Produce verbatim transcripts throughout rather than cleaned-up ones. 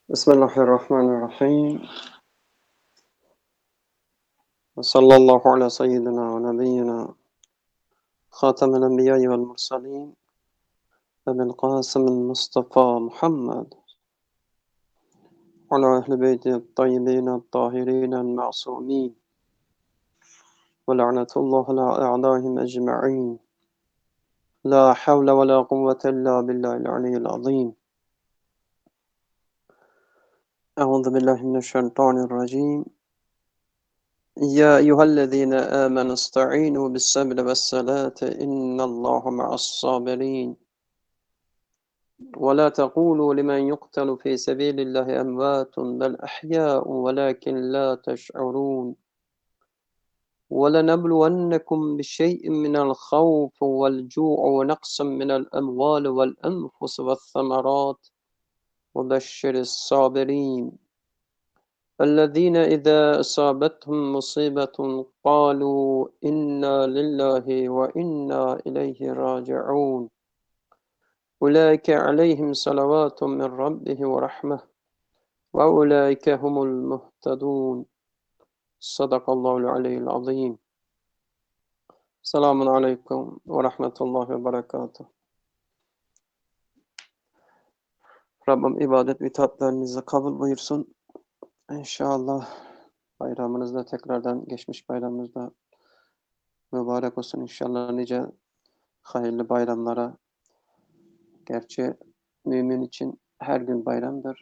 بسم الله الرحمن الرحيم وصلى الله على سيدنا ونبينا خاتم الأنبياء والمرسلين أبي القاسم المصطفى محمد وعلى أهل بيته الطيبين الطاهرين المعصومين ولعنة الله على أعدائهم أجمعين لا حول ولا قوة إلا بالله العلي العظيم أعوذ بالله من الشيطان الرجيم يا أيها الذين آمنوا استعينوا بالصبر والصلاة إن الله مع الصابرين ولا تقولوا لمن يقتل في سبيل الله أموات بل أحياء ولكن لا تشعرون ولنبلونكم بشيء من الخوف والجوع ونقص من الأموال والأنفس والثمرات وبشر الصابرين الذين إذا أصابتهم مصيبة قالوا إنا لله وإنا إليه راجعون أولئك عليهم صلوات من ربهم ورحمة وأولئك هم المهتدون صدق الله العلي العظيم. Selamun Aleyküm ve Rahmetullahi ve Berekatuhu. Rabbim ibadet ve itaatlerinizi kabul buyursun. İnşallah bayramınızda tekrardan geçmiş bayramınızda mübarek olsun. İnşallah nice hayırlı bayramlara. Gerçi mümin için her gün bayramdır.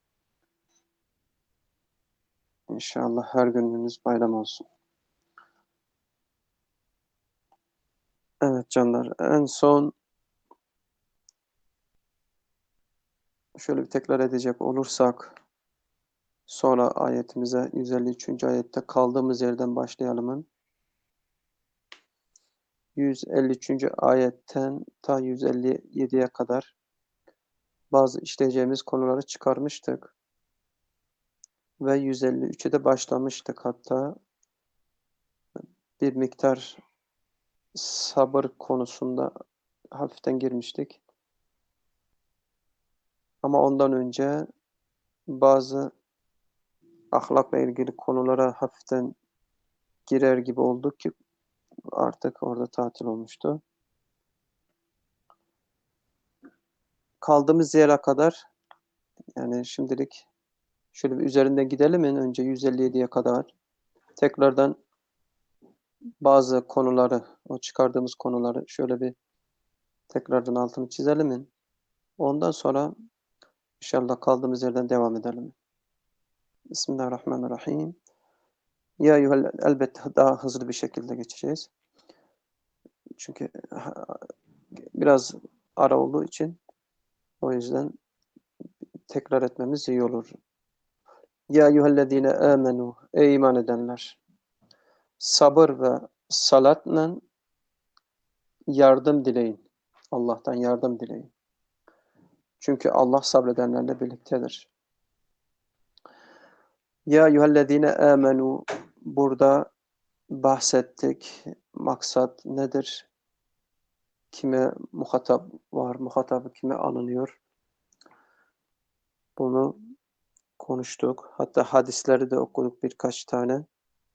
İnşallah her gününüz bayram olsun. Evet canlar, en son şöyle bir tekrar edecek olursak sonra ayetimize yüz elli üçüncü ayette kaldığımız yerden başlayalım. yüz elli üçüncü ayetten ta yüz elli yediye kadar bazı işleyeceğimiz konuları çıkarmıştık. Ve yüz elli üçe de başlamıştık hatta. Bir miktar sabır konusunda hafiften girmiştik. Ama ondan önce bazı ahlakla ilgili konulara hafiften girer gibi olduk ki artık orada tatil olmuştu. Kaldığımız yere kadar yani şimdilik şöyle bir üzerinden gidelim en önce yüz elli yediye kadar. Tekrardan bazı konuları, o çıkardığımız konuları şöyle bir tekrardan altını çizelim mi? Ondan sonra inşallah kaldığımız yerden devam edelim. Bismillahirrahmanirrahim. Ya eyyuhel, elbette daha hızlı bir şekilde geçeceğiz. Çünkü biraz ara olduğu için o yüzden tekrar etmemiz iyi olur. Ya eyyühellezine amenu, ey iman edenler, sabır ve salatla yardım dileyin. Allah'tan yardım dileyin. Çünkü Allah sabredenlerle birliktedir. Ya eyyühellezine amenu, burada bahsettik. Maksat nedir? Kime muhatap var, muhatabı kime alınıyor? Bunu konuştuk. Hatta hadisleri de okuduk birkaç tane.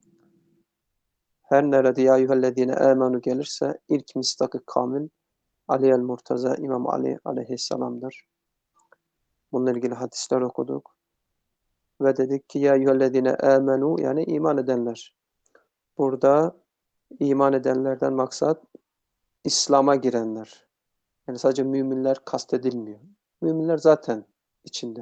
Her nerede ya eyyühellezine amenu gelirse ilk mistak-ı kamil Ali el-Murtaza İmam Ali aleyhisselam'dır. Bununla ilgili hadisler okuduk. Ve dedik ki ya eyyühellezine amenu yani iman edenler. Burada iman edenlerden maksat İslam'a girenler. Yani sadece müminler kastedilmiyor. Müminler zaten içinde.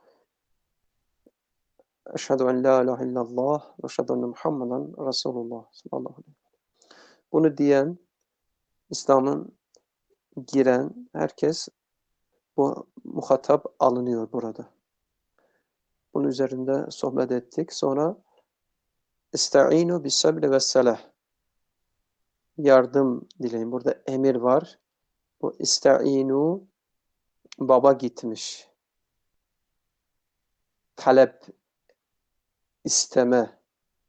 Eşhedü en la ilahe illallah ve eşhedü enne Muhammeden Resulullah sallallahu aleyhi ve sellem. Bunu diyen, İslam'ın giren herkes bu muhatap alınıyor burada. Bunun üzerinde sohbet ettik. Sonra İsta'inu bis sabri ve selah. Yardım dileyin. Burada emir var. Bu ista'inu baba gitmiş. Talep, isteme,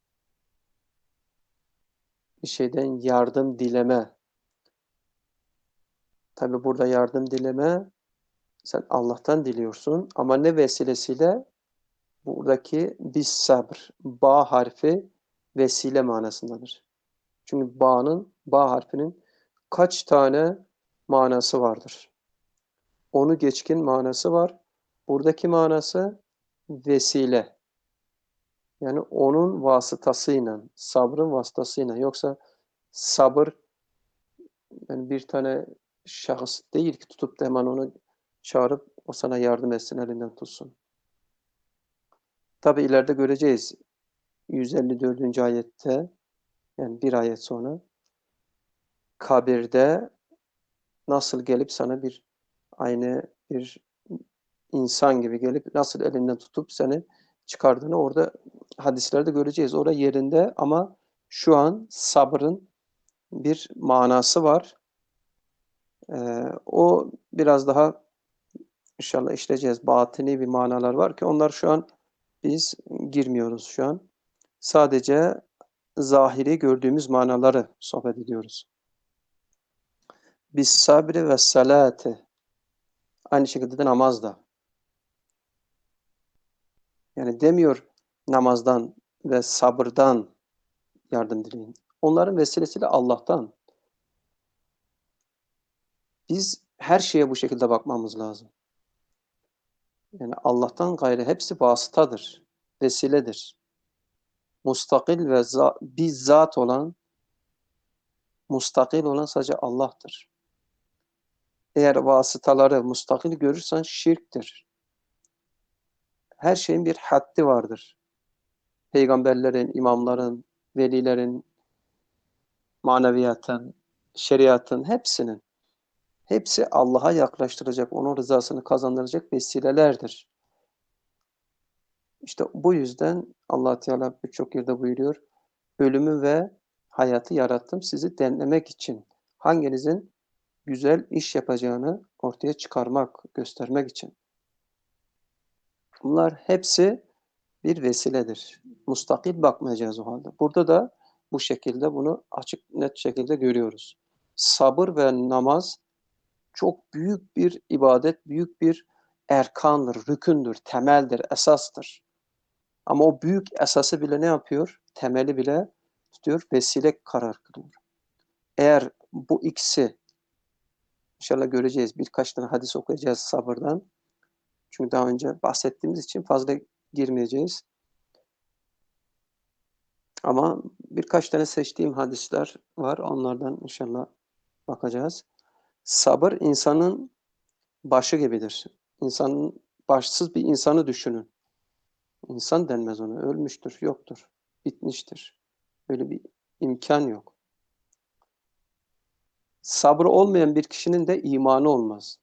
bir şeyden yardım dileme. Tabi burada yardım dileme Sen Allah'tan diliyorsun ama ne vesilesiyle? Buradaki bis sabr, ba harfi vesile manasındadır. Çünkü ba'nın, ba harfinin kaç tane manası vardır? Onu geçkin manası var. Buradaki manası vesile. Yani onun vasıtasıyla, sabrın vasıtasıyla. Yoksa sabır yani bir tane şahıs değil ki tutup da hemen onu çağırıp o sana yardım etsin, elinden tutsun. Tabi ileride göreceğiz. yüz elli dördüncü ayette yani bir ayet sonra kabirde nasıl gelip sana bir aynı bir insan gibi gelip nasıl elinden tutup seni çıkardığını orada hadislerde göreceğiz. Orada yerinde ama şu an sabrın bir manası var. Ee, o biraz daha inşallah işleyeceğiz. Batini bir manalar var ki onlar şu an biz girmiyoruz şu an. Sadece zahiri gördüğümüz manaları sohbet ediyoruz. Bis sabri ve salate. Aynı şekilde de namaz da. Yani demiyor namazdan ve sabırdan yardım dileyin. Onların vesilesiyle Allah'tan. Biz her şeye bu şekilde bakmamız lazım. Yani Allah'tan gayrı hepsi vasıtadır, vesiledir. Mustakil ve za bizzat olan, mustakil olan sadece Allah'tır. Eğer vasıtaları mustakil görürsen şirktir. Her şeyin bir haddi vardır. Peygamberlerin, imamların, velilerin, maneviyatın, şeriatın hepsinin. Hepsi Allah'a yaklaştıracak, onun rızasını kazandıracak vesilelerdir. İşte bu yüzden Allah Teala birçok yerde buyuruyor. Ölümü ve hayatı yarattım sizi denemek için. Hanginizin güzel iş yapacağını ortaya çıkarmak, göstermek için. Bunlar hepsi bir vesiledir. Mustakil bakmayacağız o halde. Burada da bu şekilde bunu açık net şekilde görüyoruz. Sabır ve namaz çok büyük bir ibadet, büyük bir erkandır, rükündür, temeldir, esastır. Ama o büyük esası bile ne yapıyor? Temeli bile tutuyor, vesile karar kılıyor. Eğer bu ikisi, inşallah göreceğiz, birkaç tane hadis okuyacağız sabırdan. Çünkü daha önce bahsettiğimiz için fazla girmeyeceğiz. Ama birkaç tane seçtiğim hadisler var, onlardan inşallah bakacağız. Sabır insanın başı gibidir. İnsanın başsız bir insanı düşünün. İnsan denmez ona, ölmüştür, yoktur, bitmiştir. Öyle bir imkan yok. Sabrı olmayan bir kişinin de imanı olmaz.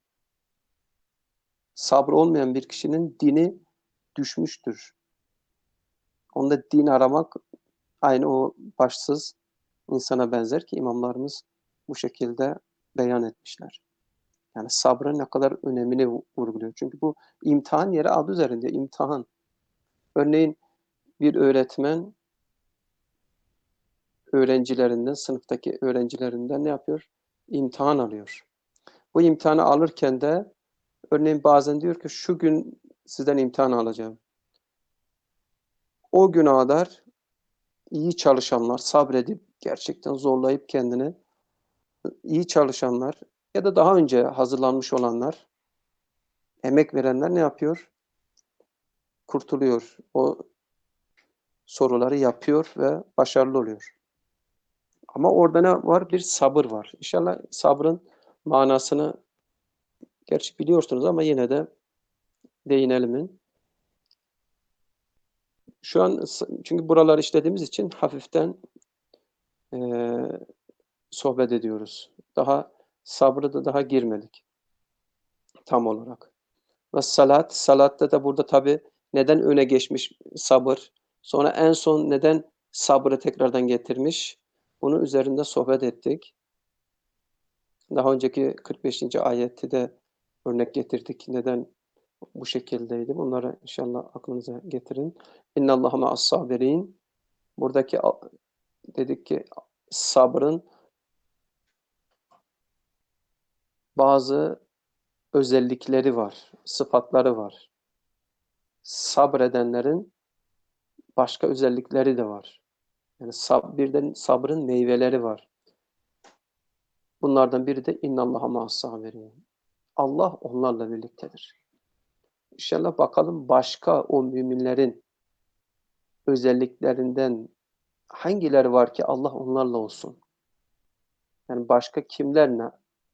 Sabrı olmayan bir kişinin dini düşmüştür. Onda din aramak aynı o başsız insana benzer ki imamlarımız bu şekilde beyan etmişler. Yani sabrın ne kadar önemini vurguluyor. Çünkü bu imtihan yeri adı üzerinde imtihan. Örneğin bir öğretmen öğrencilerinden, sınıftaki öğrencilerinden ne yapıyor? İmtihan alıyor. Bu imtihanı alırken de örneğin bazen diyor ki şu gün sizden imtihan alacağım. O güne kadar iyi çalışanlar, sabredip gerçekten zorlayıp kendini iyi çalışanlar ya da daha önce hazırlanmış olanlar, emek verenler ne yapıyor? Kurtuluyor. O soruları yapıyor ve başarılı oluyor. Ama orada ne var? Bir sabır var. İnşallah sabrın manasını gerçi biliyorsunuz ama yine de değinelim. Şu an çünkü buraları işlediğimiz için hafiften e, sohbet ediyoruz. Daha sabrı da daha girmedik tam olarak. Ve salat, salatta da burada tabii neden öne geçmiş sabır, sonra en son neden sabrı tekrardan getirmiş, bunu üzerinde sohbet ettik. Daha önceki kırk beşinci ayette de örnek getirdik. Neden bu şekildeydi? Bunları inşallah aklınıza getirin. İnnallâhe ma'as-sabirin. Buradaki dedik ki sabrın bazı özellikleri var, sıfatları var. Sabredenlerin başka özellikleri de var. Yani sab birden sabrın meyveleri var. Bunlardan biri de innallaha ma'as-sabirin. Allah onlarla birliktedir. İnşallah bakalım başka o müminlerin özelliklerinden hangileri var ki Allah onlarla olsun? Yani başka kimlerle?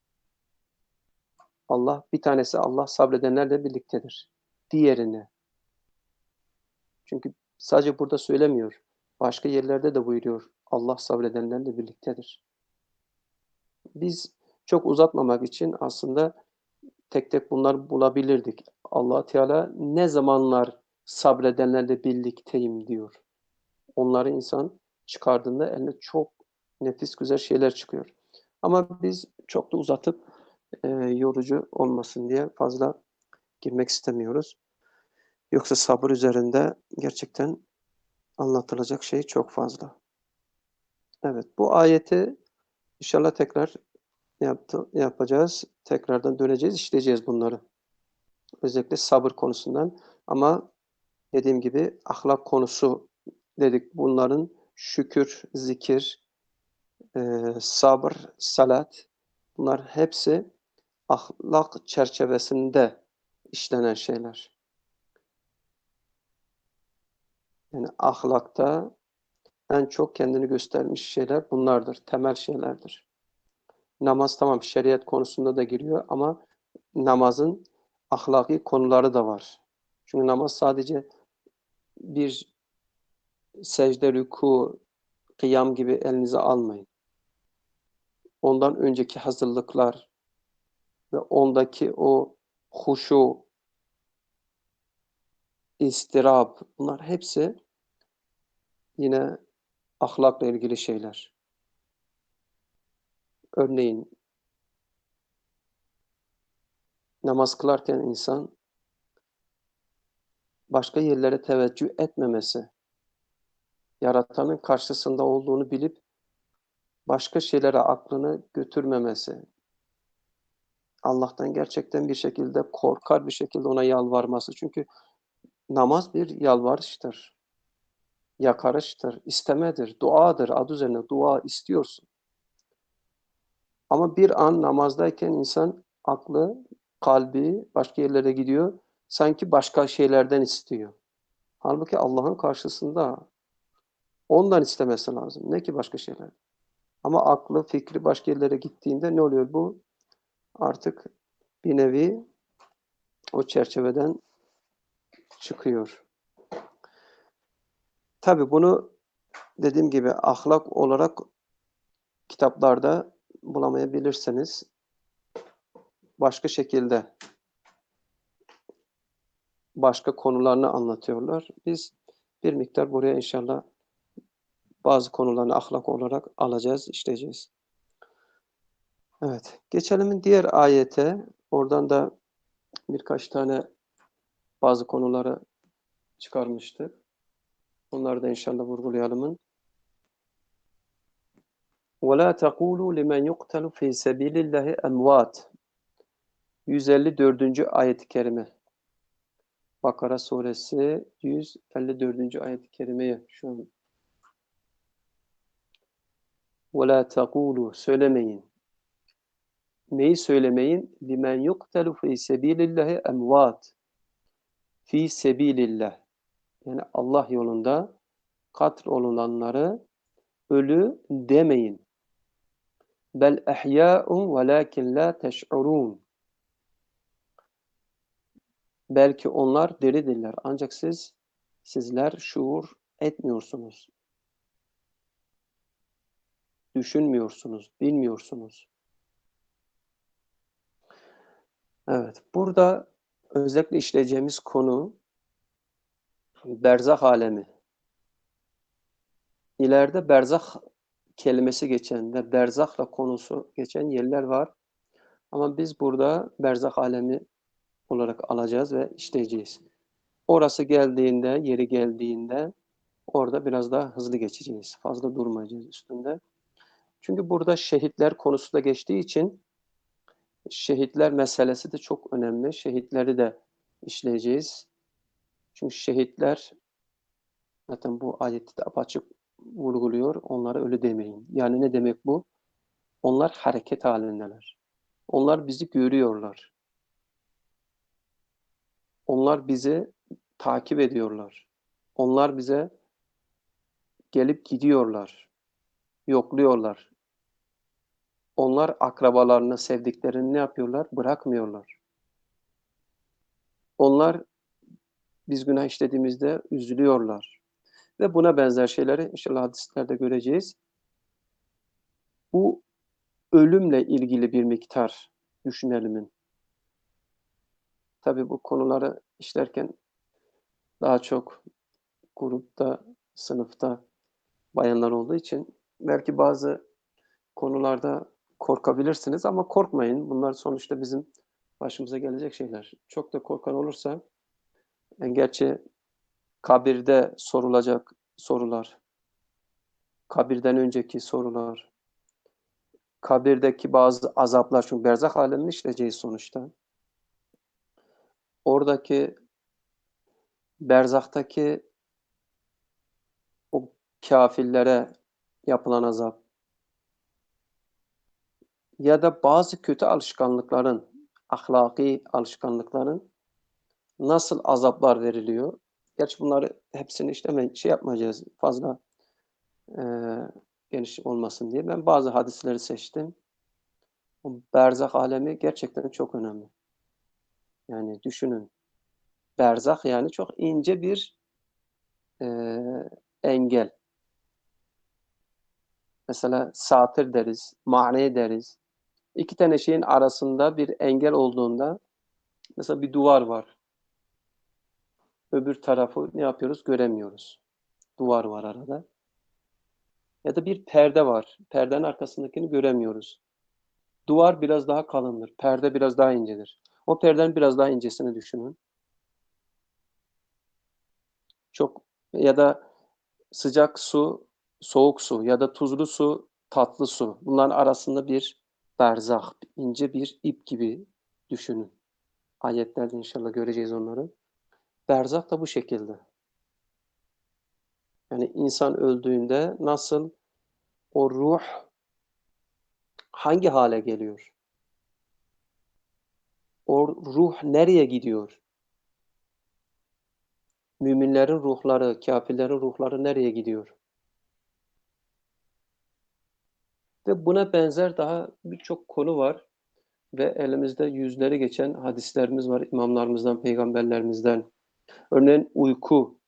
Allah bir tanesi Allah sabredenlerle birliktedir. Diğerini. Çünkü sadece burada söylemiyor. Başka yerlerde de buyuruyor. Allah sabredenlerle birliktedir. Biz çok uzatmamak için aslında tek tek bunları bulabilirdik. Allah Teala ne zamanlar sabredenlerle birlikteyim diyor. Onları insan çıkardığında eline çok nefis güzel şeyler çıkıyor. Ama biz çok da uzatıp e, yorucu olmasın diye fazla girmek istemiyoruz. Yoksa sabır üzerinde gerçekten anlatılacak şey çok fazla. Evet, bu ayeti inşallah tekrar yaptı, yapacağız. Tekrardan döneceğiz, işleyeceğiz bunları. Özellikle sabır konusundan. Ama dediğim gibi ahlak konusu dedik. Bunların şükür, zikir, e, sabır, salat, bunlar hepsi ahlak çerçevesinde işlenen şeyler. Yani ahlakta en çok kendini göstermiş şeyler bunlardır, temel şeylerdir. Namaz tamam şeriat konusunda da giriyor ama namazın ahlaki konuları da var. Çünkü namaz sadece bir secde, rükû, kıyam gibi elinize almayın. Ondan önceki hazırlıklar ve ondaki o huşu, istirab, bunlar hepsi yine ahlakla ilgili şeyler. Örneğin namaz kılarken insan başka yerlere teveccüh etmemesi, yaratanın karşısında olduğunu bilip başka şeylere aklını götürmemesi, Allah'tan gerçekten bir şekilde korkar bir şekilde ona yalvarması. Çünkü namaz bir yalvarıştır, yakarıştır, istemedir, duadır. Adı üzerine dua istiyorsun. Ama bir an namazdayken insan aklı, kalbi başka yerlere gidiyor. Sanki başka şeylerden istiyor. Halbuki Allah'ın karşısında ondan istemesi lazım. Ne ki başka şeyler? Ama aklı, fikri başka yerlere gittiğinde ne oluyor bu? Artık bir nevi o çerçeveden çıkıyor. Tabii bunu dediğim gibi ahlak olarak kitaplarda bulamayabilirsiniz. Başka şekilde başka konularını anlatıyorlar. Biz bir miktar buraya inşallah bazı konularını ahlak olarak alacağız, işleyeceğiz. Evet, geçelim diğer ayete. Oradan da birkaç tane bazı konuları çıkarmıştık. Onları da inşallah vurgulayalım. وَلَا تَقُولُوا لِمَنْ يُقْتَلُ فِي سَبِيلِ اللّٰهِ اَمْوَاتٍ yüz elli dördüncü ayet-i kerime. Bakara suresi yüz elli dördüncü ayet-i kerimeye şu an. وَلَا تَقُولُوا söylemeyin. Neyi söylemeyin? لِمَنْ يُقْتَلُ فِي سَبِيلِ اللّٰهِ اَمْوَاتٍ Fi sebilillah. Yani Allah yolunda katl olunanları ölü demeyin. Bel ehyâ'un velâkin lâ teş'urûn. Belki onlar diridirler. Ancak siz, sizler şuur etmiyorsunuz. Düşünmüyorsunuz, bilmiyorsunuz. Evet, burada özellikle işleyeceğimiz konu berzah alemi. İleride berzah kelimesi geçen ve berzahla konusu geçen yerler var. Ama biz burada berzah alemi olarak alacağız ve işleyeceğiz. Orası geldiğinde, yeri geldiğinde orada biraz daha hızlı geçeceğiz. Fazla durmayacağız üstünde. Çünkü burada şehitler konusu da geçtiği için şehitler meselesi de çok önemli. Şehitleri de işleyeceğiz. Çünkü şehitler zaten bu ayette de apaçık vurguluyor. Onlara ölü demeyin. Yani ne demek bu? Onlar hareket halindeler. Onlar bizi görüyorlar. Onlar bizi takip ediyorlar. Onlar bize gelip gidiyorlar, yokluyorlar. Onlar akrabalarını, sevdiklerini ne yapıyorlar? Bırakmıyorlar. Onlar biz günah işlediğimizde üzülüyorlar. Ve buna benzer şeyleri inşallah hadislerde göreceğiz. Bu ölümle ilgili bir miktar düşünelim. Tabii bu konuları işlerken daha çok grupta, sınıfta bayanlar olduğu için belki bazı konularda korkabilirsiniz ama korkmayın. Bunlar sonuçta bizim başımıza gelecek şeyler. Çok da korkan olursa, yani gerçi kabirde sorulacak sorular, kabirden önceki sorular, kabirdeki bazı azaplar, çünkü berzah alemini işleyeceğiz sonuçta. Oradaki berzahtaki o kafirlere yapılan azap ya da bazı kötü alışkanlıkların, ahlaki alışkanlıkların nasıl azaplar veriliyor? Gerçi bunları hepsini işleme şey yapmayacağız fazla e, geniş olmasın diye. Ben bazı hadisleri seçtim. O berzah alemi gerçekten çok önemli. Yani düşünün. Berzah yani çok ince bir e, engel. Mesela satır deriz, mani deriz. İki tane şeyin arasında bir engel olduğunda mesela bir duvar var. Öbür tarafı ne yapıyoruz? Göremiyoruz. Duvar var arada. Ya da bir perde var. Perdenin arkasındakini göremiyoruz. Duvar biraz daha kalındır. Perde biraz daha incedir. O perdenin biraz daha incesini düşünün. Çok ya da sıcak su, soğuk su ya da tuzlu su, tatlı su. Bunların arasında bir berzah, ince bir ip gibi düşünün. Ayetlerde inşallah göreceğiz onları. Berzah da bu şekilde. Yani insan öldüğünde nasıl o ruh hangi hale geliyor? O ruh nereye gidiyor? Müminlerin ruhları, kafirlerin ruhları nereye gidiyor? Ve buna benzer daha birçok konu var ve elimizde yüzleri geçen hadislerimiz var imamlarımızdan, peygamberlerimizden. Örneğin uyku,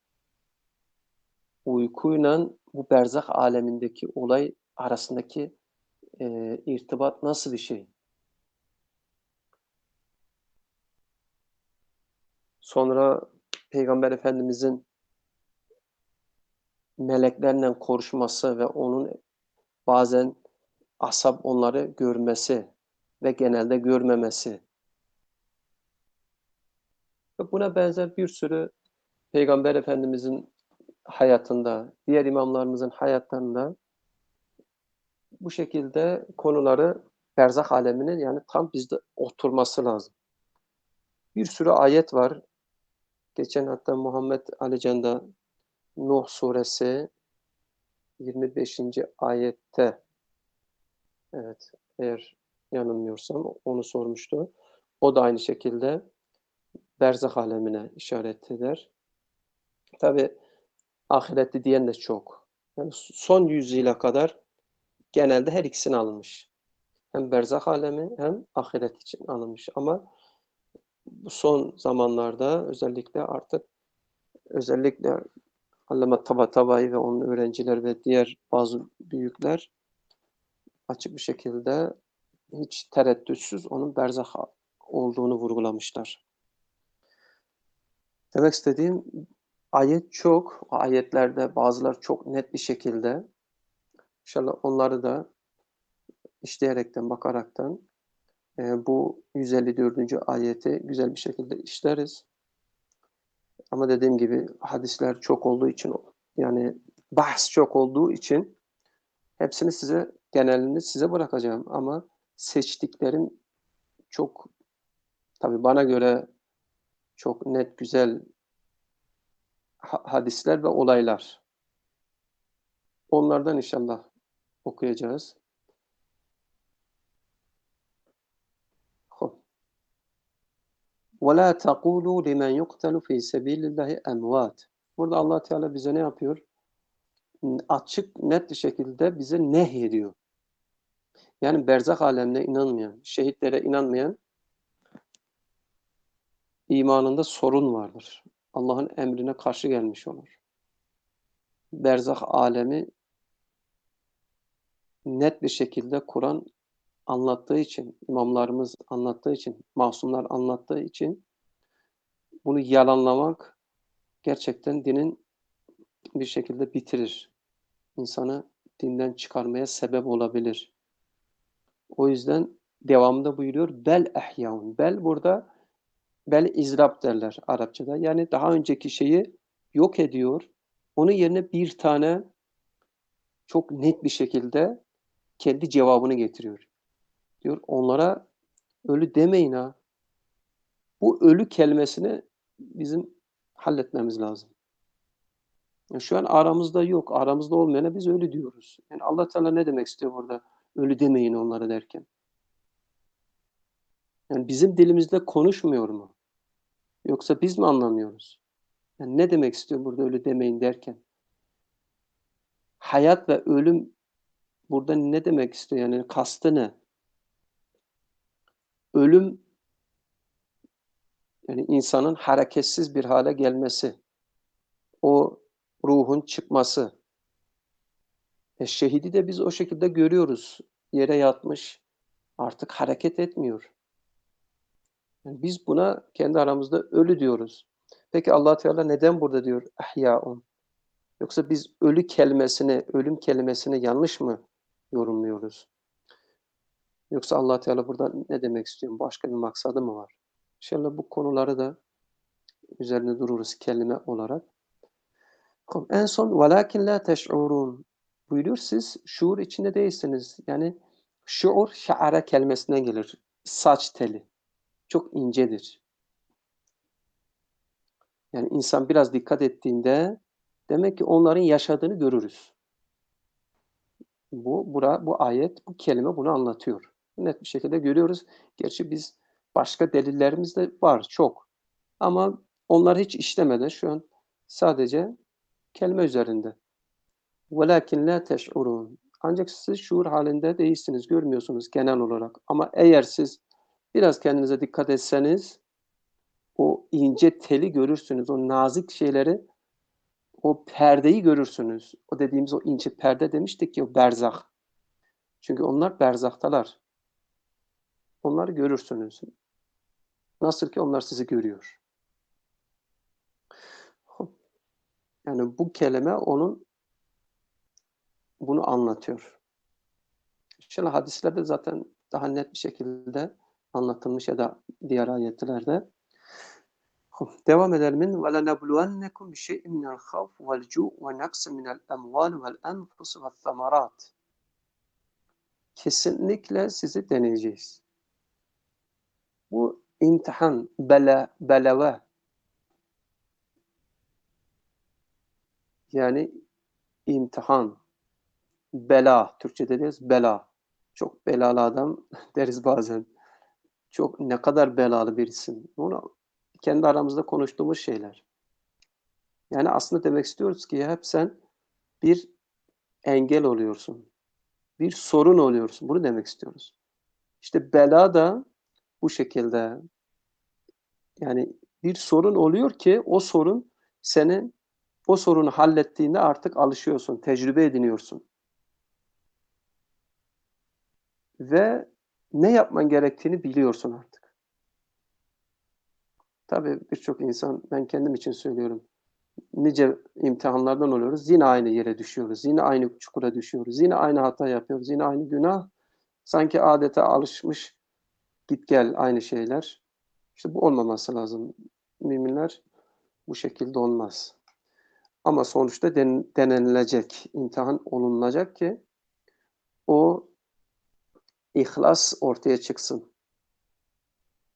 uykuyla bu berzah alemindeki olay arasındaki e, irtibat nasıl bir şey? Sonra Peygamber Efendimizin meleklerle konuşması ve onun bazen ashab onları görmesi ve genelde görmemesi. Ve buna benzer bir sürü Peygamber Efendimizin hayatında, diğer imamlarımızın hayatlarında bu şekilde konuları berzah aleminin yani tam bizde oturması lazım. Bir sürü ayet var. Geçen hatta Muhammed Alican'da Nuh suresi yirmi beşinci ayette, evet, eğer yanılmıyorsam onu sormuştu. O da aynı şekilde berzah alemine işaret eder. Tabi ahirette diyen de çok. Yani son yüzyıla kadar genelde her ikisini alınmış. Hem berzah alemi hem ahiret için alınmış. Ama bu son zamanlarda özellikle artık özellikle Allame Tabatabai ve onun öğrencileri ve diğer bazı büyükler açık bir şekilde hiç tereddütsüz onun berzah olduğunu vurgulamışlar. Demek istediğim ayet çok. O ayetlerde bazıları çok net bir şekilde inşallah onları da işleyerekten, bakaraktan e, bu yüz elli dördüncü ayeti güzel bir şekilde işleriz. Ama dediğim gibi hadisler çok olduğu için yani bahs çok olduğu için hepsini size genelini size bırakacağım ama seçtiklerim çok, tabii bana göre çok net, güzel ha hadisler ve olaylar. Onlardan inşallah okuyacağız. Hop. وَلَا تَقُولُوا لِمَنْ يُقْتَلُ فِي سَبِيلِ اللّٰهِ اَمْوَاتٍ. Burada Allah Teala bize ne yapıyor? Açık, net bir şekilde bize nehyediyor. Yani berzah alemine inanmayan, şehitlere inanmayan imanında sorun vardır. Allah'ın emrine karşı gelmiş olur. Berzah alemi net bir şekilde Kur'an anlattığı için, imamlarımız anlattığı için, masumlar anlattığı için bunu yalanlamak gerçekten dinin bir şekilde bitirir. İnsanı dinden çıkarmaya sebep olabilir. O yüzden devamında buyuruyor bel ehyaun. Bel burada bel izrab derler Arapçada. Yani daha önceki şeyi yok ediyor. Onun yerine bir tane çok net bir şekilde kendi cevabını getiriyor. Diyor onlara ölü demeyin ha. Bu ölü kelimesini bizim halletmemiz lazım. Yani şu an aramızda yok. Aramızda olmayana biz ölü diyoruz. Yani Allah Teala ne demek istiyor burada? Ölü demeyin onlara derken. Yani bizim dilimizde konuşmuyor mu? Yoksa biz mi anlamıyoruz? Yani ne demek istiyor burada ölü demeyin derken? Hayat ve ölüm burada ne demek istiyor? Yani kastı ne? Ölüm yani insanın hareketsiz bir hale gelmesi. O ruhun çıkması. E şehidi de biz o şekilde görüyoruz. Yere yatmış, artık hareket etmiyor. Yani biz buna kendi aramızda ölü diyoruz. Peki Allah Teala neden burada diyor ahyaun? Yoksa biz ölü kelimesini, ölüm kelimesini yanlış mı yorumluyoruz? Yoksa Allah Teala burada ne demek istiyor? Başka bir maksadı mı var? İnşallah bu konuları da üzerine dururuz kelime olarak. En son velakin la teş'urun buyuruyor. Siz şuur içinde değilsiniz. Yani şuur şa'ara kelimesinden gelir. Saç teli. Çok incedir. Yani insan biraz dikkat ettiğinde demek ki onların yaşadığını görürüz. Bu, bura, bu ayet, bu kelime bunu anlatıyor. Net bir şekilde görüyoruz. Gerçi biz başka delillerimiz de var çok. Ama onlar hiç işlemeden şu an sadece kelime üzerinde. وَلَكِنْ لَا تَشْعُرُونَ. Ancak siz şuur halinde değilsiniz, görmüyorsunuz genel olarak. Ama eğer siz biraz kendinize dikkat etseniz o ince teli görürsünüz, o nazik şeyleri, o perdeyi görürsünüz. O dediğimiz o ince perde demiştik ki o berzah. Çünkü onlar berzahtalar. Onları görürsünüz. Nasıl ki onlar sizi görüyor. Yani bu kelime onun bunu anlatıyor. Şimdi hadislerde zaten daha net bir şekilde anlatılmış ya da diğer ayetlerde. Devam edelim. وَلَنَبْلُوَنَّكُمْ بِشَيْءٍ مِنَ الْخَوْفِ وَالْجُوعِ وَنَقْصٍ مِنَ الْأَمْوَالِ وَالْأَنْفُسِ وَالثَّمَرَاتِ. Kesinlikle sizi deneyeceğiz. Bu imtihan, bela, beleve. Yani imtihan, bela. Türkçe'de deriz bela. Çok belalı adam deriz bazen. Çok ne kadar belalı birisin. Onu kendi aramızda konuştuğumuz şeyler. Yani aslında demek istiyoruz ki hep sen bir engel oluyorsun. Bir sorun oluyorsun. Bunu demek istiyoruz. İşte bela da bu şekilde. Yani bir sorun oluyor ki o sorun senin o sorunu hallettiğinde artık alışıyorsun, tecrübe ediniyorsun. Ve ne yapman gerektiğini biliyorsun artık. Tabii birçok insan, ben kendim için söylüyorum, nice imtihanlardan oluyoruz. Yine aynı yere düşüyoruz. Yine aynı çukura düşüyoruz. Yine aynı hata yapıyoruz. Yine aynı günah. Sanki adeta alışmış git gel aynı şeyler. İşte bu olmaması lazım. Müminler bu şekilde olmaz. Ama sonuçta den, denenilecek, imtihan olunacak ki o ihlas ortaya çıksın.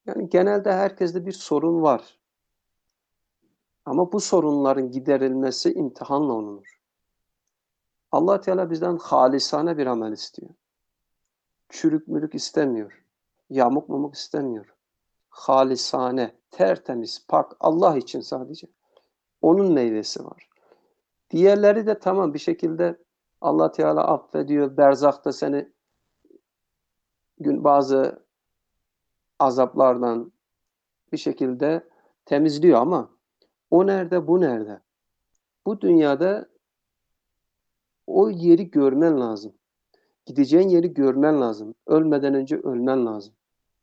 Yani genelde herkeste bir sorun var. Ama bu sorunların giderilmesi imtihanla olunur. Allah Teala bizden halisane bir amel istiyor. Çürük mürük istemiyor. Yamuk mumuk istemiyor. Halisane, tertemiz, pak, Allah için sadece. Onun meyvesi var. Diğerleri de tamam bir şekilde Allah Teala affediyor. Berzakta seni gün bazı azaplardan bir şekilde temizliyor ama o nerede, bu nerede? Bu dünyada o yeri görmen lazım. Gideceğin yeri görmen lazım. Ölmeden önce ölmen lazım.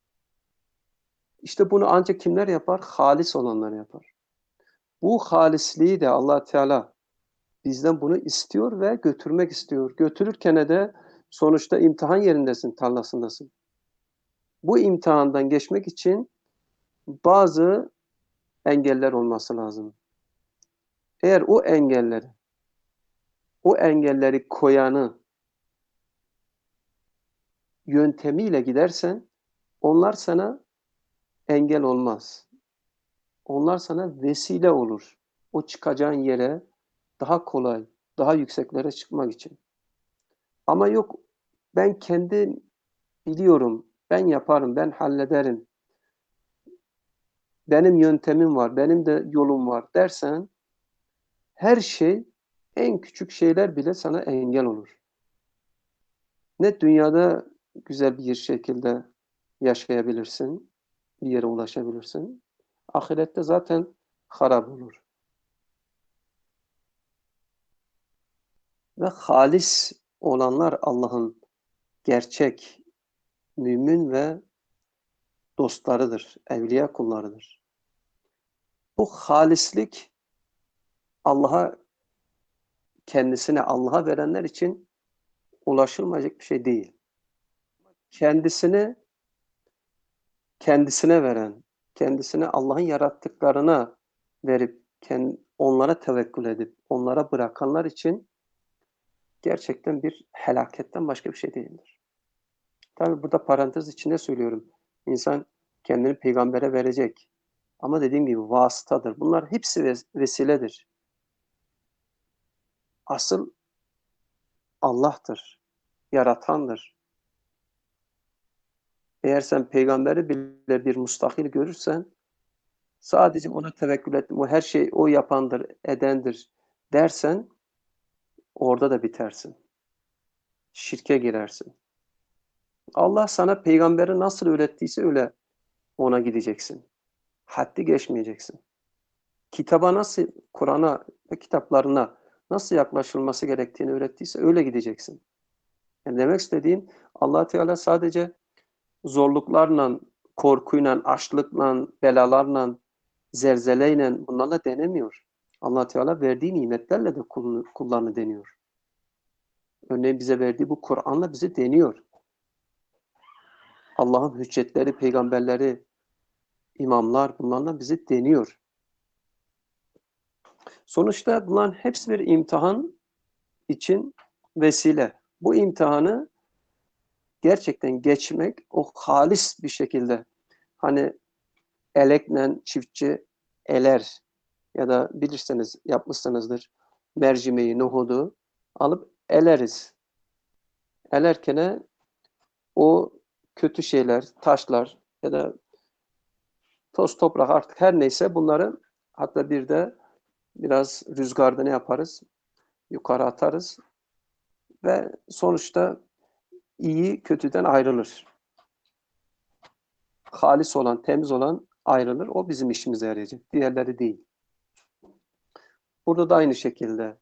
İşte bunu ancak kimler yapar? Halis olanlar yapar. Bu halisliği de Allah Teala bizden bunu istiyor ve götürmek istiyor. Götürürken de sonuçta imtihan yerindesin, tarlasındasın. Bu imtihandan geçmek için bazı engeller olması lazım. Eğer o engelleri, o engelleri koyanı yöntemiyle gidersen onlar sana engel olmaz. Onlar sana vesile olur. O çıkacağın yere daha kolay, daha yükseklere çıkmak için. Ama yok ben kendi biliyorum, ben yaparım, ben hallederim. Benim yöntemim var, benim de yolum var dersen her şey, en küçük şeyler bile sana engel olur. Ne dünyada güzel bir şekilde yaşayabilirsin, bir yere ulaşabilirsin. Ahirette zaten harap olur. Ve halis olanlar Allah'ın gerçek mümin ve dostlarıdır, evliya kullarıdır. Bu halislik Allah'a kendisine Allah'a verenler için ulaşılmayacak bir şey değil. Kendisini kendisine veren, kendisine Allah'ın yarattıklarına verip onlara tevekkül edip onlara bırakanlar için gerçekten bir helaketten başka bir şey değildir. Tabi burada parantez içinde söylüyorum. İnsan kendini peygambere verecek. Ama dediğim gibi vasıtadır. Bunlar hepsi vesiledir. Asıl Allah'tır. Yaratandır. Eğer sen peygamberi bile bir müstakil görürsen sadece ona tevekkül ettim. O her şey o yapandır, edendir dersen orada da bitersin. Şirke girersin. Allah sana peygamberi nasıl öğrettiyse öyle ona gideceksin. Haddi geçmeyeceksin. Kitaba nasıl, Kur'an'a ve kitaplarına nasıl yaklaşılması gerektiğini öğrettiyse öyle gideceksin. Yani demek istediğim Allah Teala sadece zorluklarla, korkuyla, açlıkla, belalarla, zelzeleyle bunlarla denemiyor. Allah Teala verdiği nimetlerle de kullarını deniyor. Örneğin bize verdiği bu Kur'an'la bizi deniyor. Allah'ın hüccetleri, peygamberleri, imamlar bunlarla bizi deniyor. Sonuçta bunların hepsi bir imtihan için vesile. Bu imtihanı gerçekten geçmek, o halis bir şekilde hani elekle çiftçi eler ya da bilirseniz yapmışsınızdır mercimeği, nohudu alıp eleriz. Elerken o kötü şeyler, taşlar ya da toz toprak artık her neyse bunları hatta bir de biraz rüzgarda ne yaparız? Yukarı atarız ve sonuçta iyi kötüden ayrılır. Halis olan, temiz olan ayrılır. O bizim işimize yarayacak. Diğerleri değil. Burada da aynı şekilde.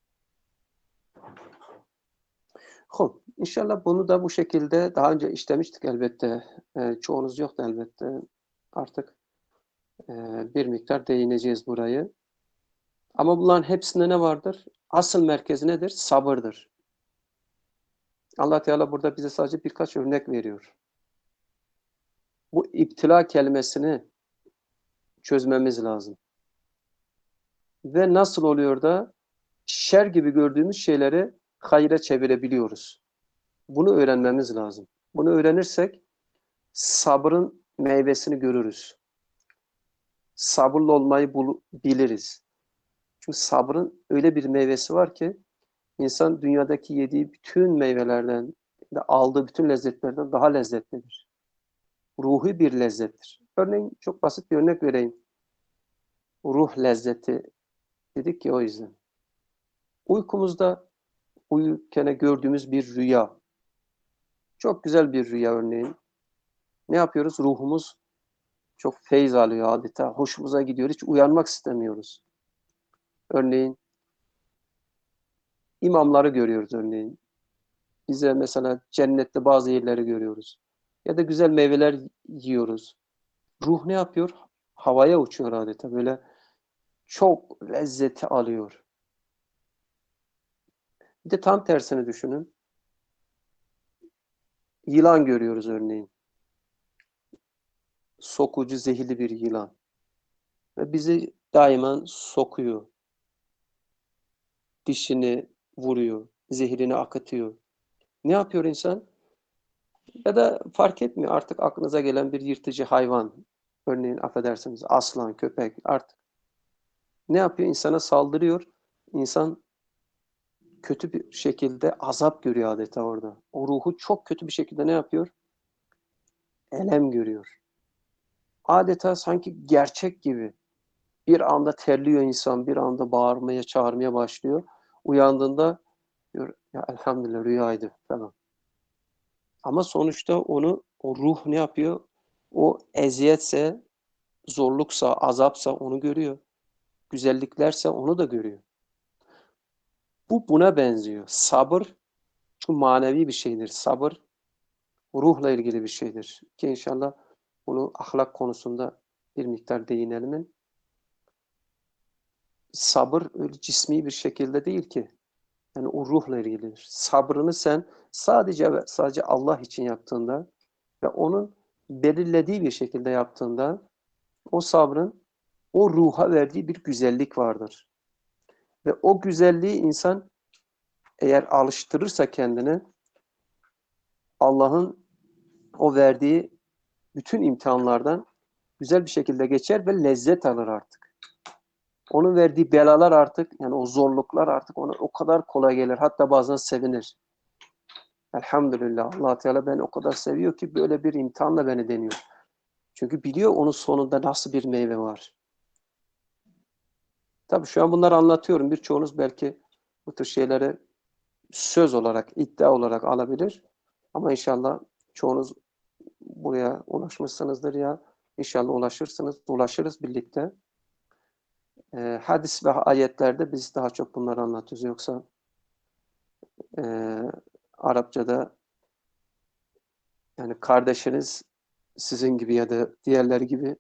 Hop, İnşallah bunu da bu şekilde daha önce işlemiştik elbette. E, çoğunuz yoktu elbette. Artık e, bir miktar değineceğiz burayı. Ama bunların hepsinde ne vardır? Asıl merkezi nedir? Sabırdır. Allah Teala burada bize sadece birkaç örnek veriyor. Bu iptila kelimesini çözmemiz lazım. Ve nasıl oluyor da şer gibi gördüğümüz şeyleri hayra çevirebiliyoruz. Bunu öğrenmemiz lazım. Bunu öğrenirsek sabrın meyvesini görürüz. Sabırlı olmayı biliriz. Çünkü sabrın öyle bir meyvesi var ki insan dünyadaki yediği bütün meyvelerden de aldığı bütün lezzetlerden daha lezzetlidir. Ruhi bir lezzettir. Örneğin çok basit bir örnek vereyim. Ruh lezzeti dedik ki o yüzden. Uykumuzda uyurken gördüğümüz bir rüya. Çok güzel bir rüya örneğin. Ne yapıyoruz? Ruhumuz çok feyz alıyor adeta. Hoşumuza gidiyor. Hiç uyanmak istemiyoruz. Örneğin imamları görüyoruz örneğin. Bize mesela cennette bazı yerleri görüyoruz. Ya da güzel meyveler yiyoruz. Ruh ne yapıyor? Havaya uçuyor adeta. Böyle çok lezzeti alıyor. Bir de tam tersini düşünün. Yılan görüyoruz örneğin. Sokucu, zehirli bir yılan. Ve bizi daima sokuyor. Dişini vuruyor. Zehrini akıtıyor. Ne yapıyor insan? Ya da fark etmiyor artık aklınıza gelen bir yırtıcı hayvan. Örneğin affedersiniz aslan, köpek artık. Ne yapıyor? İnsana saldırıyor. İnsan kötü bir şekilde azap görüyor adeta orada. O ruhu çok kötü bir şekilde ne yapıyor? Elem görüyor. Adeta sanki gerçek gibi. Bir anda terliyor insan, bir anda bağırmaya, çağırmaya başlıyor. Uyandığında diyor, ya elhamdülillah rüyaydı falan. Ama sonuçta onu, o ruh ne yapıyor? O eziyetse, zorluksa, azapsa onu görüyor. Güzelliklerse onu da görüyor. Bu buna benziyor. Sabır şu manevi bir şeydir. Sabır ruhla ilgili bir şeydir. Ki inşallah bunu ahlak konusunda bir miktar değinelim. Sabır öyle cismi bir şekilde değil ki. Yani o ruhla ilgilidir. Sabrını sen sadece ve sadece Allah için yaptığında ve onun belirlediği bir şekilde yaptığında o sabrın o ruha verdiği bir güzellik vardır. Ve o güzelliği insan eğer alıştırırsa kendini Allah'ın o verdiği bütün imtihanlardan güzel bir şekilde geçer ve lezzet alır artık. Onun verdiği belalar artık yani o zorluklar artık ona o kadar kolay gelir. Hatta bazen sevinir. Elhamdülillah Allah Teala beni o kadar seviyor ki böyle bir imtihanla beni deniyor. Çünkü biliyor onun sonunda nasıl bir meyve var. Tabii şu an bunları anlatıyorum. Birçoğunuz belki bu tür şeyleri söz olarak, iddia olarak alabilir. Ama inşallah çoğunuz buraya ulaşmışsınızdır ya. İnşallah ulaşırsınız, ulaşırız birlikte. E, hadis ve ayetlerde biz daha çok bunları anlatıyoruz. Yoksa e, Arapçada yani kardeşiniz sizin gibi ya da diğerleri gibi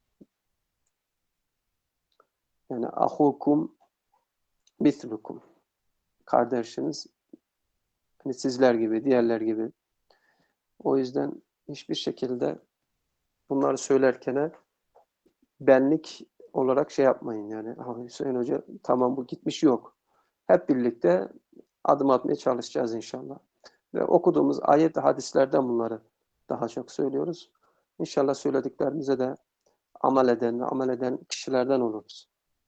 yani ahukum mislukum kardeşiniz hani sizler gibi, diğerler gibi. O yüzden hiçbir şekilde bunları söylerken benlik olarak şey yapmayın yani. Hüseyin Hoca tamam bu gitmiş yok. Hep birlikte adım atmaya çalışacağız inşallah. Ve okuduğumuz ayet ve hadislerden bunları daha çok söylüyoruz. İnşallah söylediklerimize de amel eden ve amel eden kişilerden oluruz.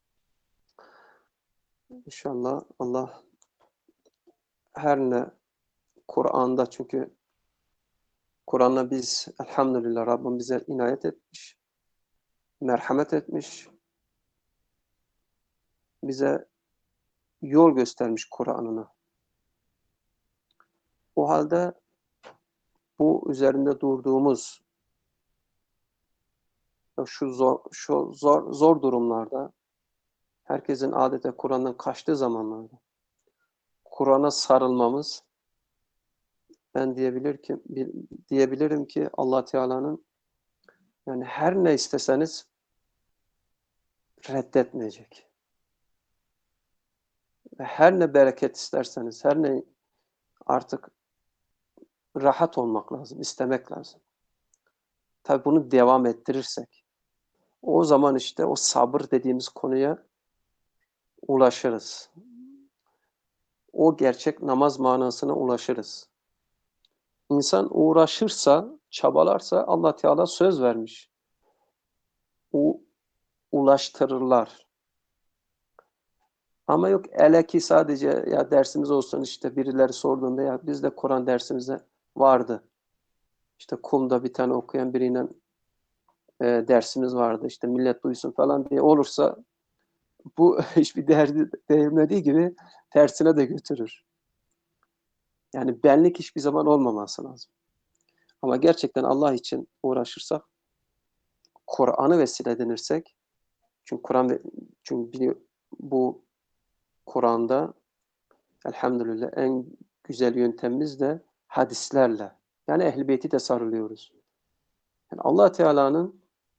İnşallah Allah her ne Kur'an'da çünkü Kur'an'la biz elhamdülillah Rabbim bize inayet etmiş, merhamet etmiş, bize yol göstermiş Kur'an'ını. O halde bu üzerinde durduğumuz şu zor, şu zor, zor durumlarda herkesin adeta Kur'an'dan kaçtığı zamanlarda Kur'an'a sarılmamız ben diyebilir ki diyebilirim ki Allah Teala'nın yani her ne isteseniz reddetmeyecek. Ve her ne bereket isterseniz, her ne artık rahat olmak lazım, istemek lazım. Tabii bunu devam ettirirsek o zaman işte o sabır dediğimiz konuya ulaşırız. O gerçek namaz manasına ulaşırız. İnsan uğraşırsa çabalarsa Allah Teala söz vermiş. O ulaştırırlar. Ama yok ele ki sadece ya dersimiz olsun işte birileri sorduğunda ya biz de Kur'an dersimizde vardı. İşte kumda bir tane okuyan biriyle e, dersimiz vardı. İşte millet duysun falan diye olursa bu hiçbir derdi değmediği gibi tersine de götürür. Yani benlik hiçbir zaman olmaması lazım. Ama gerçekten Allah için uğraşırsak, Kur'an'ı vesile edinirsek, çünkü Kur'an çünkü bu Kur'an'da elhamdülillah en güzel yöntemimiz de hadislerle. Yani Ehl-i Beyt'i de sarılıyoruz. Yani Allah Teala'nın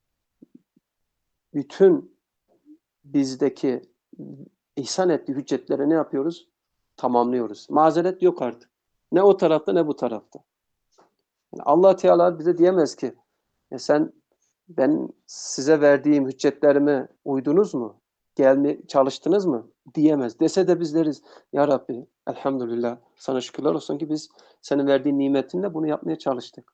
bütün bizdeki ihsan ettiği hüccetleri ne yapıyoruz? Tamamlıyoruz. Mazeret yok artık. Ne o tarafta ne bu tarafta. Yani Allah Teala bize diyemez ki ya sen ben size verdiğim hüccetlerime uydunuz mu? Gelme çalıştınız mı? Diyemez. Dese de biz deriz ya Rabbi elhamdülillah sana şükürler olsun ki biz senin verdiğin nimetinle bunu yapmaya çalıştık.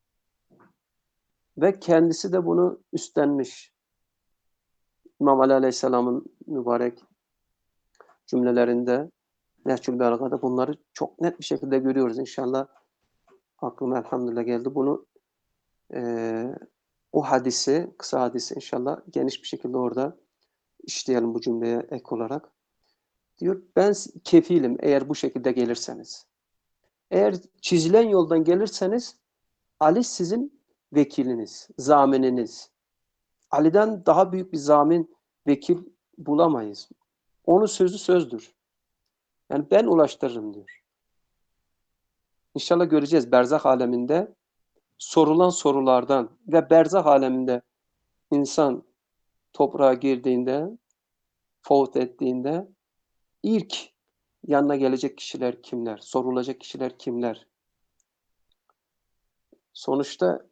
Ve kendisi de bunu üstlenmiş. İmam Ali Aleyhisselam'ın mübarek cümlelerinde Nehcül Belaga'da bunları çok net bir şekilde görüyoruz. İnşallah aklıma elhamdülillah geldi. Bunu e, o hadisi, kısa hadisi inşallah geniş bir şekilde orada işleyelim bu cümleye ek olarak. Diyor ben kefilim eğer bu şekilde gelirseniz. Eğer çizilen yoldan gelirseniz Ali sizin vekiliniz, zamininiz. Ali'den daha büyük bir zamin, vekil bulamayız. Onun sözü sözdür. Yani ben ulaştırırım diyor. İnşallah göreceğiz berzah aleminde sorulan sorulardan ve berzah aleminde insan toprağa girdiğinde, fevt ettiğinde ilk yanına gelecek kişiler kimler? Sorulacak kişiler kimler? Sonuçta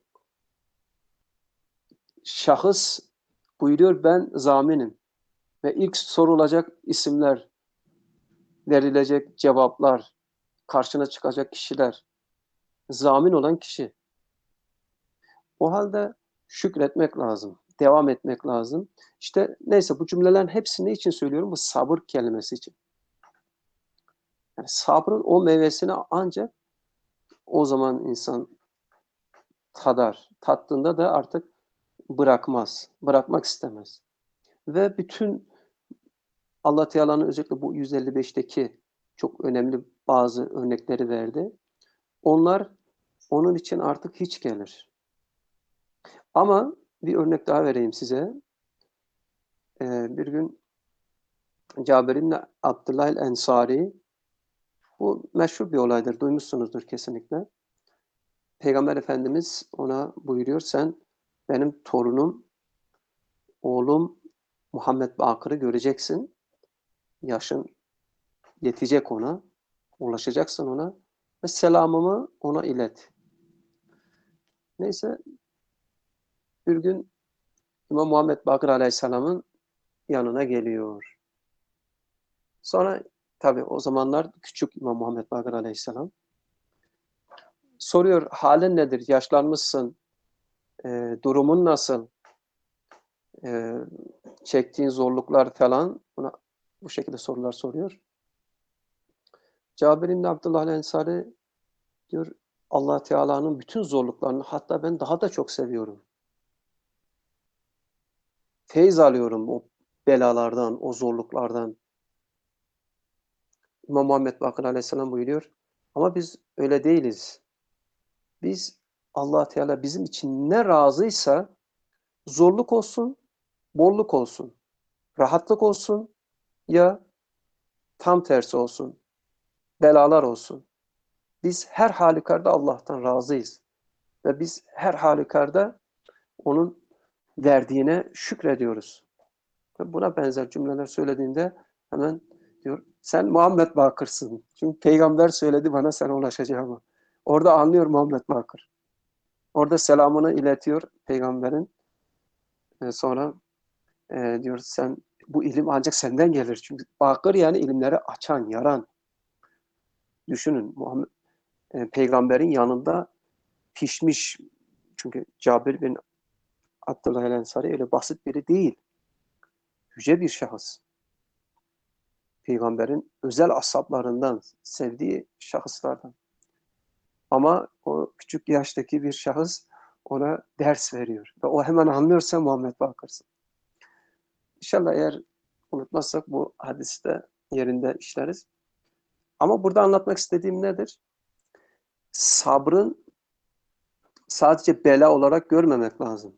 şahıs buyuruyor ben zaminim ve ilk sorulacak isimler, verilecek cevaplar, karşına çıkacak kişiler, zamin olan kişi. O halde şükretmek lazım, devam etmek lazım. İşte neyse bu cümlelerin hepsini için söylüyorum? Bu sabır kelimesi için. Yani sabrın o meyvesini ancak o zaman insan tadar. Tattığında da artık bırakmaz, bırakmak istemez. Ve bütün Allah Teala'nın özellikle bu yüz elli beşteki çok önemli bazı örnekleri verdi. Onlar onun için artık hiç gelir. Ama bir örnek daha vereyim size. Ee, bir gün Cabir İbni Abdullah el-Ensari, bu meşhur bir olaydır, duymuşsunuzdur kesinlikle. Peygamber Efendimiz ona buyuruyor, sen benim torunum, oğlum Muhammed Bakır'ı göreceksin. Yaşın yetecek ona, ulaşacaksın ona ve selamımı ona ilet. Neyse bir gün İmam Muhammed Bakır Aleyhisselam'ın yanına geliyor. Sonra tabi o zamanlar küçük İmam Muhammed Bakır Aleyhisselam soruyor halin nedir, yaşlanmışsın, e, durumun nasıl, e, çektiğin zorluklar falan buna bu şekilde sorular soruyor. Cabir İbni Abdullah el-Ensari diyor Allah Teala'nın bütün zorluklarını hatta ben daha da çok seviyorum. Feyz alıyorum o belalardan, o zorluklardan. İmam Muhammed Bakır Aleyhisselam buyuruyor. Ama biz öyle değiliz. Biz Allah Teala bizim için ne razıysa zorluk olsun, bolluk olsun, rahatlık olsun ya tam tersi olsun, belalar olsun. Biz her halükarda Allah'tan razıyız. Ve biz her halükarda onun verdiğine şükrediyoruz. Ve buna benzer cümleler söylediğinde hemen diyor sen Muhammed Bakır'sın. Çünkü peygamber söyledi bana sana ulaşacağımı. Orada anlıyor Muhammed Bakır. Orada selamını iletiyor peygamberin. E sonra e, diyor sen bu ilim ancak senden gelir. Çünkü Bakır yani ilimleri açan, yaran. Düşünün Muhammed, e, peygamberin yanında pişmiş Çünkü Cabir bin Abdullah el-Ensari öyle basit biri değil. Yüce bir şahıs. Peygamberin özel ashablarından, sevdiği şahıslardan. Ama o küçük yaştaki bir şahıs ona ders veriyor. Ve o hemen anlıyorsa Muhammed Bakır'sın. İnşallah eğer unutmazsak bu hadiste yerinde işleriz. Ama burada anlatmak istediğim nedir? Sabrın sadece bela olarak görmemek lazım.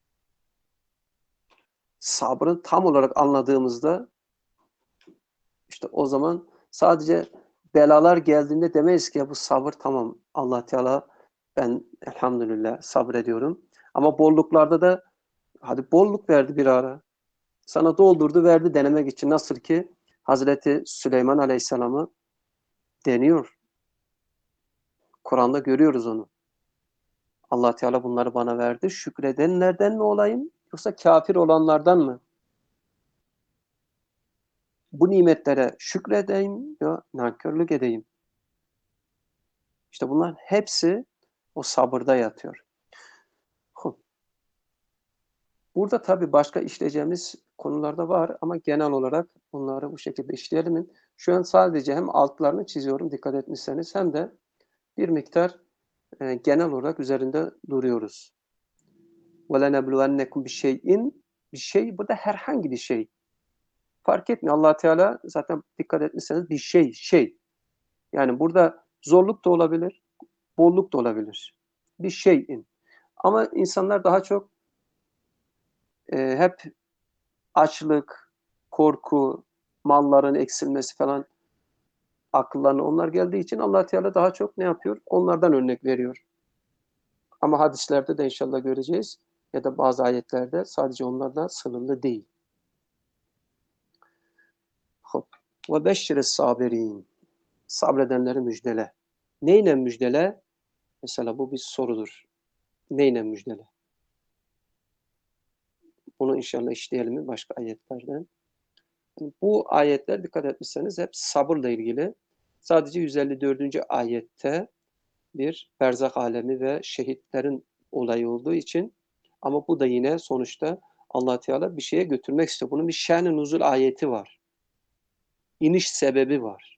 Sabrı tam olarak anladığımızda işte o zaman sadece belalar geldiğinde demeyiz ki ya bu sabır tamam. Allah Teala ben elhamdülillah sabrediyorum. Ama bolluklarda da hadi bolluk verdi bir ara. Sana doldurdu verdi denemek için. Nasıl ki Hazreti Süleyman Aleyhisselam'ı deniyor. Kur'an'da görüyoruz onu. Allah Teala bunları bana verdi. Şükredenlerden mi olayım yoksa kafir olanlardan mı? Bu nimetlere şükredeyim ya nankörlük edeyim. İşte bunların hepsi o sabırda yatıyor. Burada tabii başka işleyeceğimiz konular da var ama genel olarak bunları bu şekilde işleyelim. Şu an sadece hem altlarını çiziyorum dikkat etmişseniz hem de bir miktar e, genel olarak üzerinde duruyoruz. وَلَنَبْلُوَنَّكُمْ بِشَيْءٍ Bir şey, bu da herhangi bir şey. Fark etmiyor. Allah Teala zaten dikkat etmişseniz bir şey, şey. Yani burada zorluk da olabilir, bolluk da olabilir. Bir şeyin. Ama insanlar daha çok e, hep açlık, korku, malların eksilmesi falan akıllarına onlar geldiği için Allah Teala daha çok ne yapıyor? Onlardan örnek veriyor. Ama hadislerde de inşallah göreceğiz ya da bazı ayetlerde sadece onlardan sınırlı değil. Ve beşşires sabirin. Sabredenleri müjdele. Neyle müjdele? Mesela bu bir sorudur. Neyle müjdele? Bunu inşallah işleyelim başka ayetlerden. Bu ayetler dikkat etmişseniz hep sabırla ilgili. Sadece yüz elli dördüncü ayette bir berzak alemi ve şehitlerin olayı olduğu için ama bu da yine sonuçta Allah Teala bir şeye götürmek istiyor. Bunun bir şen-i nuzul ayeti var. İniş sebebi var.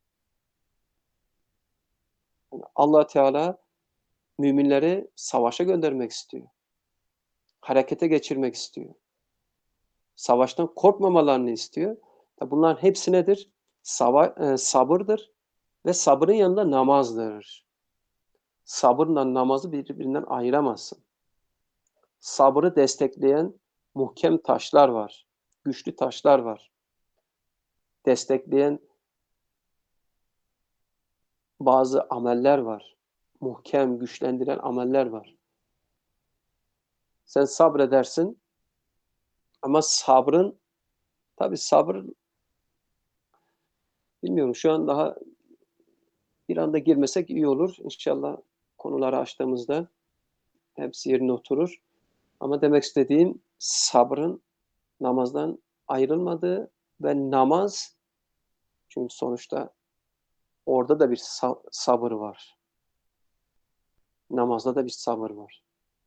Allah Teala müminleri savaşa göndermek istiyor. Harekete geçirmek istiyor. Savaştan korkmamalarını istiyor. Bunların hepsi nedir? Sava e, sabırdır ve sabrın yanında namazdır. Sabırla namazı birbirinden ayıramazsın. Sabrı destekleyen muhkem taşlar var. Güçlü taşlar var. Destekleyen bazı ameller var. Muhkem, güçlendiren ameller var. Sen sabredersin ama sabrın, tabii sabır, bilmiyorum şu an daha bir anda girmesek iyi olur. İnşallah konuları açtığımızda hepsi yerine oturur. Ama demek istediğim sabrın namazdan ayrılmadığı ve namaz, çünkü sonuçta orada da bir sabır var. Namazda da bir sabır var.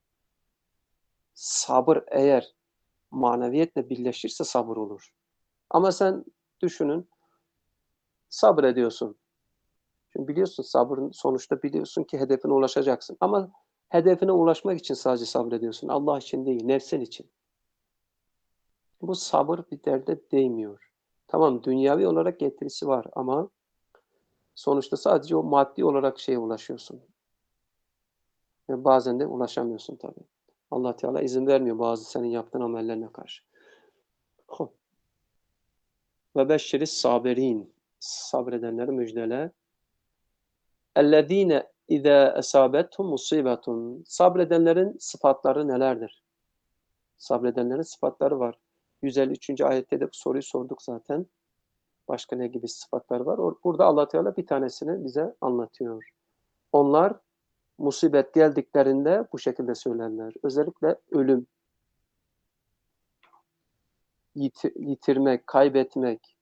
Sabır eğer maneviyetle birleşirse sabır olur. Ama sen düşünün, sabrediyorsun. Çünkü biliyorsun sabrın sonuçta biliyorsun ki hedefine ulaşacaksın. Ama hedefine ulaşmak için sadece sabrediyorsun. Allah için değil, nefsin için. Bu sabır bir derde değmiyor. Tamam dünyavi olarak getirisi var ama sonuçta sadece o maddi olarak şeye ulaşıyorsun. Ve bazen de ulaşamıyorsun tabii. Allah Teala izin vermiyor bazı senin yaptığın amellerine karşı. Ve beşşiris sabirin. Sabredenleri müjdele. Ellezine izâ esâbethum musibetun. Sabredenlerin sıfatları nelerdir? Sabredenlerin sıfatları var. yüz elli üçüncü ayette de bu soruyu sorduk zaten. Başka ne gibi sıfatları var? Burada Allah Teala bir tanesini bize anlatıyor. Onlar musibet geldiklerinde bu şekilde söylerler. Özellikle ölüm, yitirmek, kaybetmek,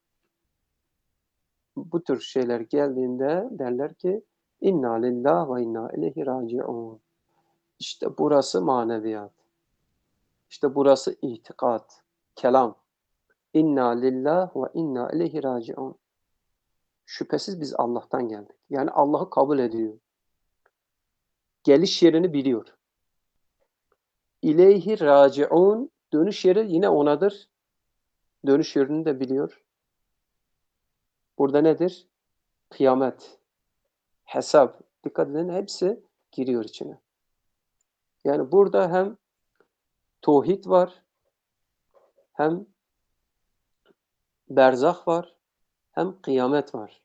bu tür şeyler geldiğinde derler ki inna lillahi ve inna ileyhi raciun. İşte burası maneviyat. İşte burası itikat, kelam. İnna lillah ve inna ileyhi raciun. Şüphesiz biz Allah'tan geldik. Yani Allah'ı kabul ediyor. Geliş yerini biliyor. İleyhi raciun, dönüş yeri yine onadır. Dönüş yerini de biliyor. Burada nedir? Kıyamet, hesap. Dikkat edin, hepsi giriyor içine. Yani burada hem tauhid var, hem berzah var, hem kıyamet var.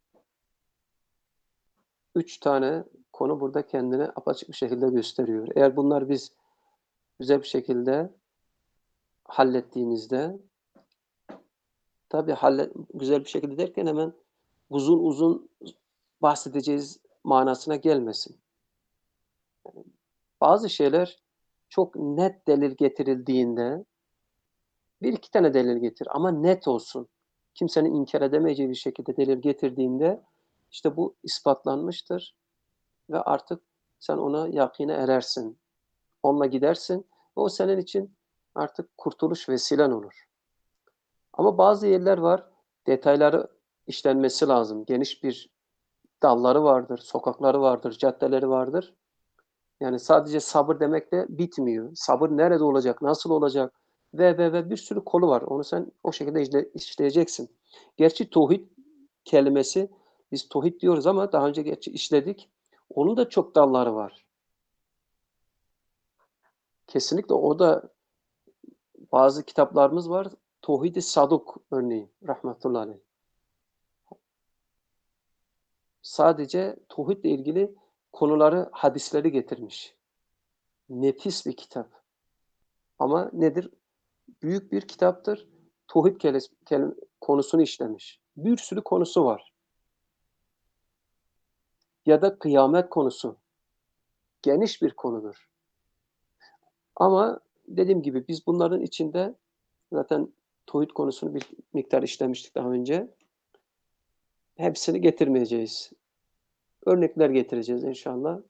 Üç tane konu burada kendini apaçık bir şekilde gösteriyor. Eğer bunlar biz güzel bir şekilde hallettiğimizde, tabii hallet, güzel bir şekilde derken hemen uzun uzun bahsedeceğiz manasına gelmesin. Yani bazı şeyler çok net delil getirildiğinde, bir iki tane delil getir ama net olsun. Kimsenin inkar edemeyeceği bir şekilde delil getirdiğinde, işte bu ispatlanmıştır ve artık sen ona yakine erersin. Onunla gidersin ve o senin için artık kurtuluş vesilen olur. Ama bazı yerler var, detayları işlenmesi lazım. Geniş bir dalları vardır, sokakları vardır, caddeleri vardır. Yani sadece sabır demekle bitmiyor. Sabır nerede olacak, nasıl olacak ve ve ve bir sürü kolu var. Onu sen o şekilde işle, işleyeceksin. Gerçi tauhid kelimesi, biz tauhid diyoruz ama daha önce gerçi işledik. Onun da çok dalları var. Kesinlikle o da bazı kitaplarımız var. Tauhid-i Saduk örneğin rahmetullahi aleyh. Sadece tauhidle ilgili konuları, hadisleri getirmiş. Nefis bir kitap. Ama nedir? Büyük bir kitaptır. Tauhid konusunu işlemiş. Bir sürü konusu var. Ya da kıyamet konusu. Geniş bir konudur. Ama dediğim gibi biz bunların içinde zaten tauhid konusunu bir miktar işlemiştik daha önce. Hepsini getirmeyeceğiz. Örnekler getireceğiz inşallah.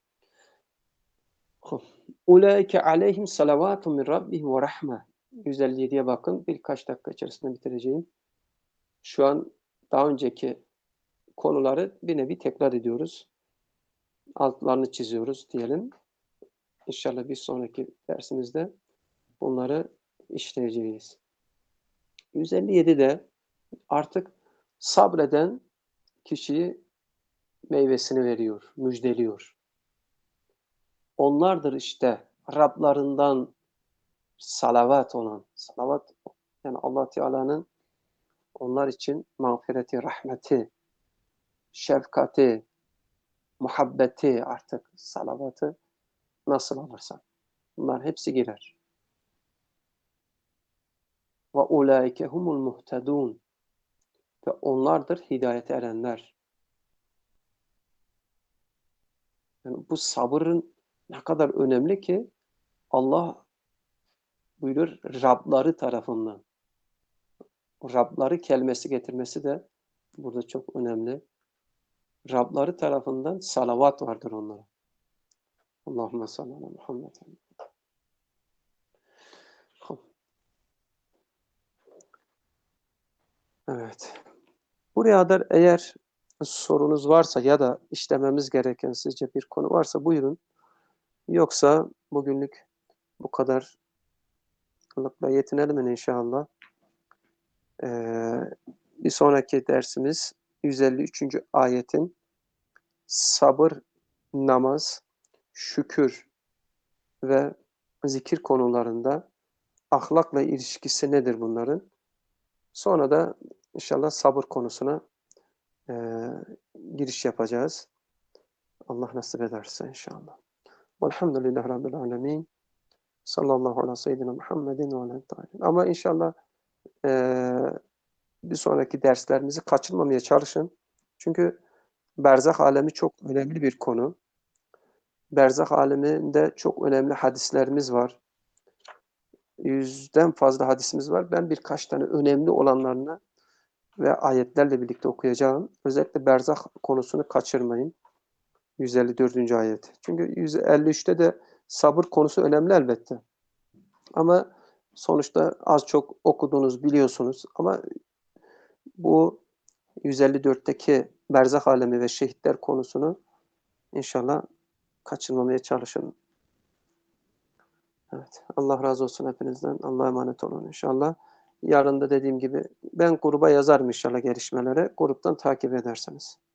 Ulaike aleyhim salavatun min rabbihim ve rahme. yüz elli yediye bakın. Birkaç dakika içerisinde bitireceğim. Şu an daha önceki konuları bir nevi tekrar ediyoruz. Altlarını çiziyoruz diyelim. İnşallah bir sonraki dersimizde bunları işleyeceğiz. yüz elli yedide artık sabreden kişiyi meyvesini veriyor, müjdeliyor. Onlardır işte Rablarından salavat olan, salavat yani Allah Teala'nın onlar için mağfireti, rahmeti, şefkati, muhabbeti, artık salavatı nasıl alırsan. Bunlar hepsi girer. Ve ulaike humul muhtedun. Ve onlardır hidayete erenler. Yani bu sabırın ne kadar önemli ki Allah buyurur Rabları tarafından. Rabları kelimesi getirmesi de burada çok önemli. Rabları tarafından salavat vardır onlara. Allahümme salli ala Muhammed. Evet. Buraya kadar eğer sorunuz varsa ya da işlememiz gereken sizce bir konu varsa buyurun. Yoksa bugünlük bu kadarlıkla yetinelim inşallah. Ee, bir sonraki dersimiz yüz elli üçüncü ayetin sabır, namaz, şükür ve zikir konularında ahlakla ilişkisi nedir bunların? Sonra da inşallah sabır konusuna e, giriş yapacağız. Allah nasip ederse inşallah. Velhamdülillahi Rabbil alemin. Sallallahu ala seyyidina Muhammedin ve aleyhi. Ama inşallah e, bir sonraki derslerimizi kaçırmamaya çalışın. Çünkü berzah alemi çok önemli bir konu. Berzah aleminde çok önemli hadislerimiz var. Yüzden fazla hadisimiz var. Ben birkaç tane önemli olanlarını ve ayetlerle birlikte okuyacağım. Özellikle berzah konusunu kaçırmayın. yüz elli dördüncü ayet. Çünkü yüz elli üçte de sabır konusu önemli elbette. Ama sonuçta az çok okudunuz, biliyorsunuz ama bu yüz elli dörtteki berzah alemi ve şehitler konusunu inşallah kaçırmamaya çalışın. Evet. Allah razı olsun hepinizden. Allah'a emanet olun inşallah. Yarın da dediğim gibi ben gruba yazarım inşallah gelişmeleri. Gruptan takip edersiniz.